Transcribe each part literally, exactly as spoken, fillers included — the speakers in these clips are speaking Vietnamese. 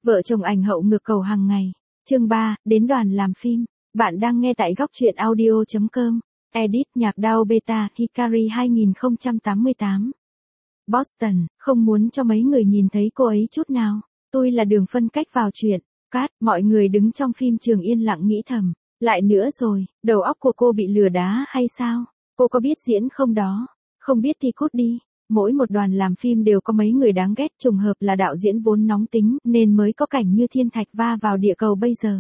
Vợ chồng ảnh hậu ngược cầu hàng ngày. Chương ba, đến đoàn làm phim. Bạn đang nghe tại góc truyện audio chấm com. Edit nhạc Dao Beta, Hikari hai không tám tám. Boston, không muốn cho mấy người nhìn thấy cô ấy chút nào. Tôi là đường phân cách vào chuyện. Cát, mọi người đứng trong phim trường yên lặng nghĩ thầm. Lại nữa rồi, đầu óc của cô bị lừa đá hay sao? Cô có biết diễn không đó? Không biết thì cút đi. Mỗi một đoàn làm phim đều có mấy người đáng ghét, trùng hợp là đạo diễn vốn nóng tính nên mới có cảnh như thiên thạch va vào địa cầu bây giờ.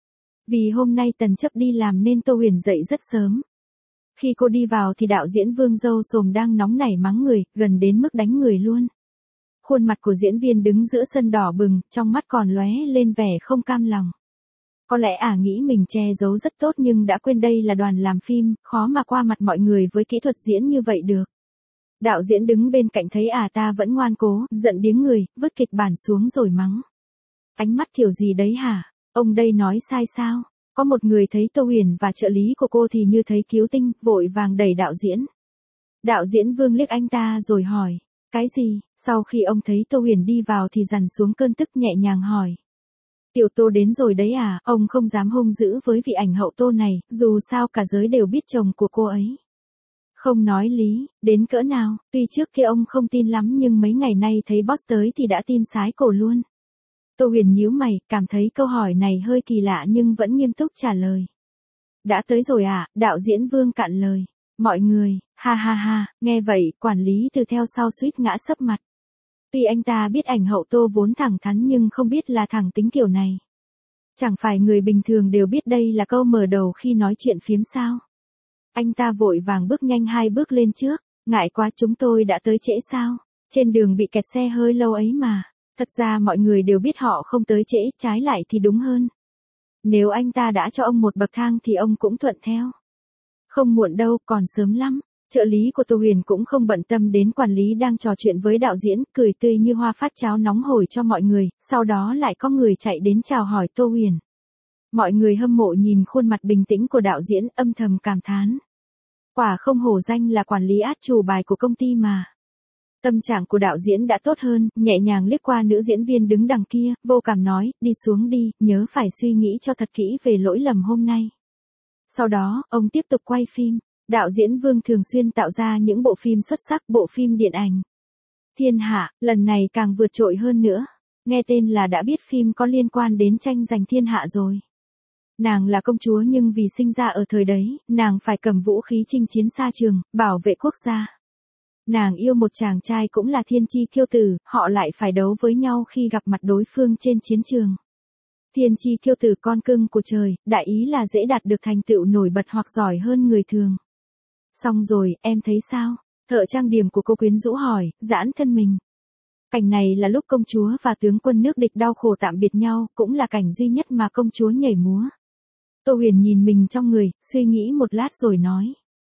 Vì hôm nay Tần Chấp đi làm nên Tô Huyền dậy rất sớm. Khi cô đi vào thì đạo diễn Vương Dâu Sồm đang nóng nảy mắng người, gần đến mức đánh người luôn. Khuôn mặt của diễn viên đứng giữa sân đỏ bừng, trong mắt còn lóe lên vẻ không cam lòng. Có lẽ ả à nghĩ mình che giấu rất tốt nhưng đã quên đây là đoàn làm phim, khó mà qua mặt mọi người với kỹ thuật diễn như vậy được. Đạo diễn đứng bên cạnh thấy ả à ta vẫn ngoan cố, giận điếng người, vứt kịch bản xuống rồi mắng. Ánh mắt kiểu gì đấy hả? Ông đây nói sai sao? Có một người thấy Tô Huyền và trợ lý của cô thì như thấy cứu tinh, vội vàng đẩy đạo diễn. Đạo diễn Vương liếc anh ta rồi hỏi, cái gì? Sau khi ông thấy Tô Huyền đi vào thì dằn xuống cơn tức nhẹ nhàng hỏi. Tiểu Tô đến rồi đấy à? Ông không dám hung dữ với vị ảnh hậu Tô này, dù sao cả giới đều biết chồng của cô ấy. Không nói lý, đến cỡ nào, tuy trước kia ông không tin lắm nhưng mấy ngày nay thấy boss tới thì đã tin sái cổ luôn. Tô Huyền nhíu mày, cảm thấy câu hỏi này hơi kỳ lạ nhưng vẫn nghiêm túc trả lời. Đã tới rồi à? Đạo diễn Vương cạn lời. Mọi người, ha ha ha, nghe vậy, quản lý từ theo sau suýt ngã sấp mặt. Tuy anh ta biết ảnh hậu Tô vốn thẳng thắn nhưng không biết là thẳng tính kiểu này. Chẳng phải người bình thường đều biết đây là câu mở đầu khi nói chuyện phiếm sao? Anh ta vội vàng bước nhanh hai bước lên trước, ngại quá chúng tôi đã tới trễ sao? Trên đường bị kẹt xe hơi lâu ấy mà. Thật ra mọi người đều biết họ không tới trễ, trái lại thì đúng hơn. Nếu anh ta đã cho ông một bậc thang thì ông cũng thuận theo. Không muộn đâu, còn sớm lắm. Trợ lý của Tô Huyền cũng không bận tâm đến quản lý đang trò chuyện với đạo diễn, cười tươi như hoa phát cháo nóng hổi cho mọi người, sau đó lại có người chạy đến chào hỏi Tô Huyền. Mọi người hâm mộ nhìn khuôn mặt bình tĩnh của đạo diễn, âm thầm cảm thán. Quả không hổ danh là quản lý át chủ bài của công ty mà. Tâm trạng của đạo diễn đã tốt hơn, nhẹ nhàng liếc qua nữ diễn viên đứng đằng kia, vô cảm nói, đi xuống đi, nhớ phải suy nghĩ cho thật kỹ về lỗi lầm hôm nay. Sau đó, ông tiếp tục quay phim. Đạo diễn Vương thường xuyên tạo ra những bộ phim xuất sắc, bộ phim điện ảnh. Thiên Hạ, lần này càng vượt trội hơn nữa. Nghe tên là đã biết phim có liên quan đến tranh giành thiên hạ rồi. Nàng là công chúa nhưng vì sinh ra ở thời đấy, nàng phải cầm vũ khí chinh chiến xa trường, bảo vệ quốc gia. Nàng yêu một chàng trai cũng là thiên chi kiêu tử, họ lại phải đấu với nhau khi gặp mặt đối phương trên chiến trường. Thiên chi kiêu tử con cưng của trời, đại ý là dễ đạt được thành tựu nổi bật hoặc giỏi hơn người thường. Xong rồi, em thấy sao? Thợ trang điểm của cô quyến rũ hỏi, giãn thân mình. Cảnh này là lúc công chúa và tướng quân nước địch đau khổ tạm biệt nhau, cũng là cảnh duy nhất mà công chúa nhảy múa. Tô Huyền nhìn mình trong người, suy nghĩ một lát rồi nói.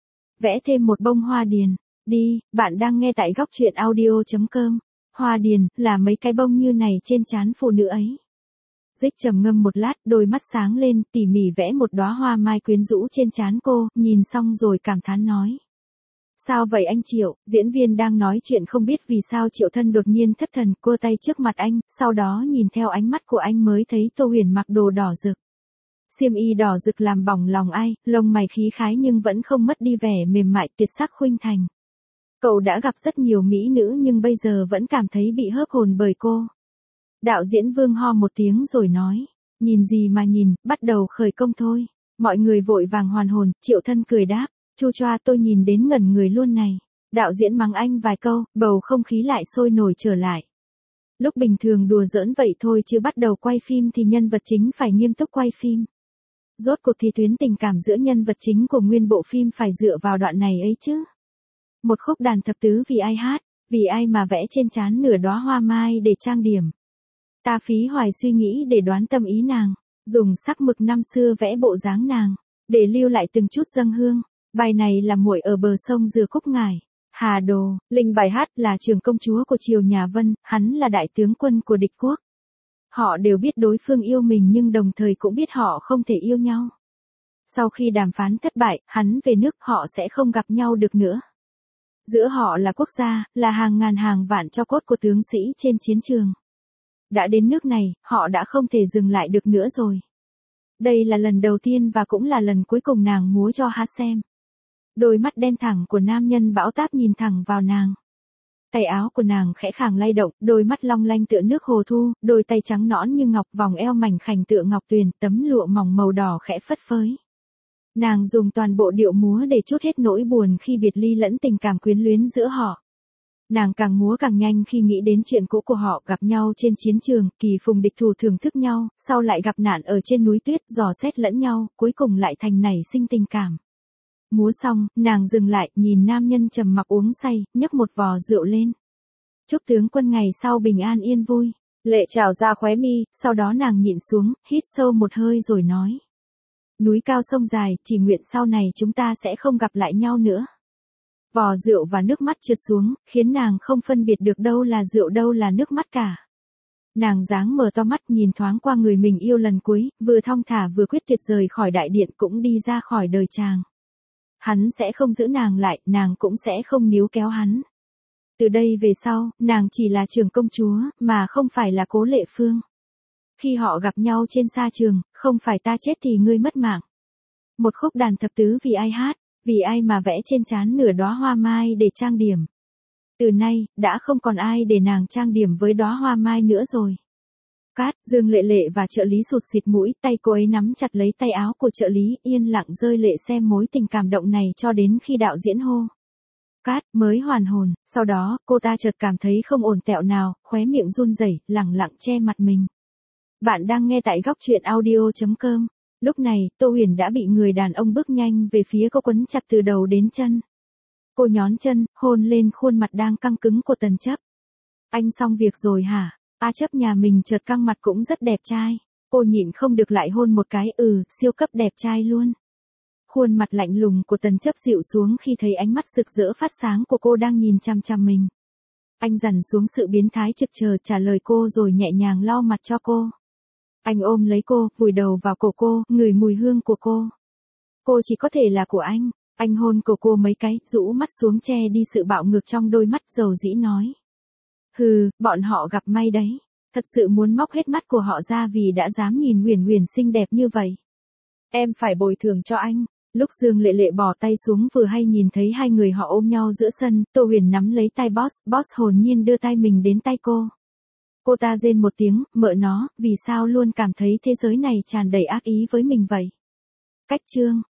Vẽ thêm một bông hoa điền. Đi, bạn đang nghe tại góc truyện audio chấm com. Hoa điền, là mấy cái bông như này trên trán phụ nữ ấy. Dích trầm ngâm một lát, đôi mắt sáng lên, tỉ mỉ vẽ một đóa hoa mai quyến rũ trên trán cô, nhìn xong rồi cảm thán nói. Sao vậy anh Triệu? Diễn viên đang nói chuyện không biết vì sao Triệu Thân đột nhiên thất thần, cua tay trước mặt anh, sau đó nhìn theo ánh mắt của anh mới thấy Tô Huyền mặc đồ đỏ rực. Xiêm y đỏ rực làm bỏng lòng ai, lông mày khí khái nhưng vẫn không mất đi vẻ mềm mại tuyệt sắc khuynh thành. Cậu đã gặp rất nhiều mỹ nữ nhưng bây giờ vẫn cảm thấy bị hớp hồn bởi cô. Đạo diễn Vương ho một tiếng rồi nói, nhìn gì mà nhìn, bắt đầu khởi công thôi. Mọi người vội vàng hoàn hồn, Triệu Thân cười đáp, chu choa tôi nhìn đến ngẩn người luôn này. Đạo diễn mắng anh vài câu, bầu không khí lại sôi nổi trở lại. Lúc bình thường đùa giỡn vậy thôi chứ bắt đầu quay phim thì nhân vật chính phải nghiêm túc quay phim. Rốt cuộc thì tuyến tình cảm giữa nhân vật chính của nguyên bộ phim phải dựa vào đoạn này ấy chứ. Một khúc đàn thập tứ vì ai hát, vì ai mà vẽ trên trán nửa đóa hoa mai để trang điểm. Ta phí hoài suy nghĩ để đoán tâm ý nàng, dùng sắc mực năm xưa vẽ bộ dáng nàng, để lưu lại từng chút dâng hương. Bài này là muội ở bờ sông Dừa Cúc Ngải. Hà Đồ, Linh bài hát là trưởng công chúa của triều nhà Vân, hắn là đại tướng quân của địch quốc. Họ đều biết đối phương yêu mình nhưng đồng thời cũng biết họ không thể yêu nhau. Sau khi đàm phán thất bại, hắn về nước họ sẽ không gặp nhau được nữa. Giữa họ là quốc gia, là hàng ngàn hàng vạn tro cốt của tướng sĩ trên chiến trường. Đã đến nước này, họ đã không thể dừng lại được nữa rồi. Đây là lần đầu tiên và cũng là lần cuối cùng nàng múa cho hắn xem. Đôi mắt đen thẳng của nam nhân bão táp nhìn thẳng vào nàng. Tay áo của nàng khẽ khàng lay động, đôi mắt long lanh tựa nước hồ thu, đôi tay trắng nõn như ngọc, vòng eo mảnh khảnh tựa ngọc tuyền, tấm lụa mỏng màu đỏ khẽ phất phới. Nàng dùng toàn bộ điệu múa để trút hết nỗi buồn khi biệt ly lẫn tình cảm quyến luyến giữa họ. Nàng càng múa càng nhanh khi nghĩ đến chuyện cũ của họ, gặp nhau trên chiến trường, kỳ phùng địch thủ, thưởng thức nhau, sau lại gặp nạn ở trên núi tuyết, dò xét lẫn nhau, cuối cùng lại thành nảy sinh tình cảm. Múa xong, nàng dừng lại, nhìn nam nhân trầm mặc uống say, nhấp một vò rượu lên. Chúc tướng quân ngày sau bình an yên vui. Lệ trào ra khóe mi, sau đó nàng nhịn xuống, hít sâu một hơi rồi nói. Núi cao sông dài, chỉ nguyện sau này chúng ta sẽ không gặp lại nhau nữa. Vò rượu và nước mắt trượt xuống, khiến nàng không phân biệt được đâu là rượu đâu là nước mắt cả. Nàng dáng mở to mắt nhìn thoáng qua người mình yêu lần cuối, vừa thong thả vừa quyết tuyệt rời khỏi đại điện, cũng đi ra khỏi đời chàng. Hắn sẽ không giữ nàng lại, nàng cũng sẽ không níu kéo hắn. Từ đây về sau, nàng chỉ là trưởng công chúa, mà không phải là Cố Lệ Phương. Khi họ gặp nhau trên sa trường, không phải ta chết thì ngươi mất mạng. Một khúc đàn thập tứ vì ai hát, vì ai mà vẽ trên trán nửa đóa hoa mai để trang điểm. Từ nay, đã không còn ai để nàng trang điểm với đóa hoa mai nữa rồi. Cát, Dương Lệ Lệ và trợ lý sụt xịt mũi, tay cô ấy nắm chặt lấy tay áo của trợ lý, yên lặng rơi lệ xem mối tình cảm động này cho đến khi đạo diễn hô. Cát mới hoàn hồn, sau đó, cô ta chợt cảm thấy không ổn tẹo nào, khóe miệng run rẩy, lẳng lặng che mặt mình. Bạn đang nghe tại góc truyện audio chấm com. Lúc này, Tô Huyền đã bị người đàn ông bước nhanh về phía cô, quấn chặt từ đầu đến chân. Cô nhón chân, hôn lên khuôn mặt đang căng cứng của Tần Chấp. Anh xong việc rồi hả? A Chấp nhà mình chợt căng mặt cũng rất đẹp trai. Cô nhịn không được lại hôn một cái, ừ, siêu cấp đẹp trai luôn. Khuôn mặt lạnh lùng của Tần Chấp dịu xuống khi thấy ánh mắt rực rỡ phát sáng của cô đang nhìn chằm chằm mình. Anh dằn xuống sự biến thái trực chờ trả lời cô rồi nhẹ nhàng lau mặt cho cô. Anh ôm lấy cô, vùi đầu vào cổ cô, ngửi mùi hương của cô. Cô chỉ có thể là của anh. Anh hôn cổ cô mấy cái, rũ mắt xuống che đi sự bạo ngược trong đôi mắt, dầu dĩ nói. Hừ, bọn họ gặp may đấy. Thật sự muốn móc hết mắt của họ ra vì đã dám nhìn Huyền Huyền xinh đẹp như vậy. Em phải bồi thường cho anh. Lúc Dương Lệ Lệ bỏ tay xuống vừa hay nhìn thấy hai người họ ôm nhau giữa sân, Tô Huyền nắm lấy tay Boss, Boss hồn nhiên đưa tay mình đến tay cô. Cô ta rên một tiếng, mợ nó, vì sao luôn cảm thấy thế giới này tràn đầy ác ý với mình vậy? Cách chương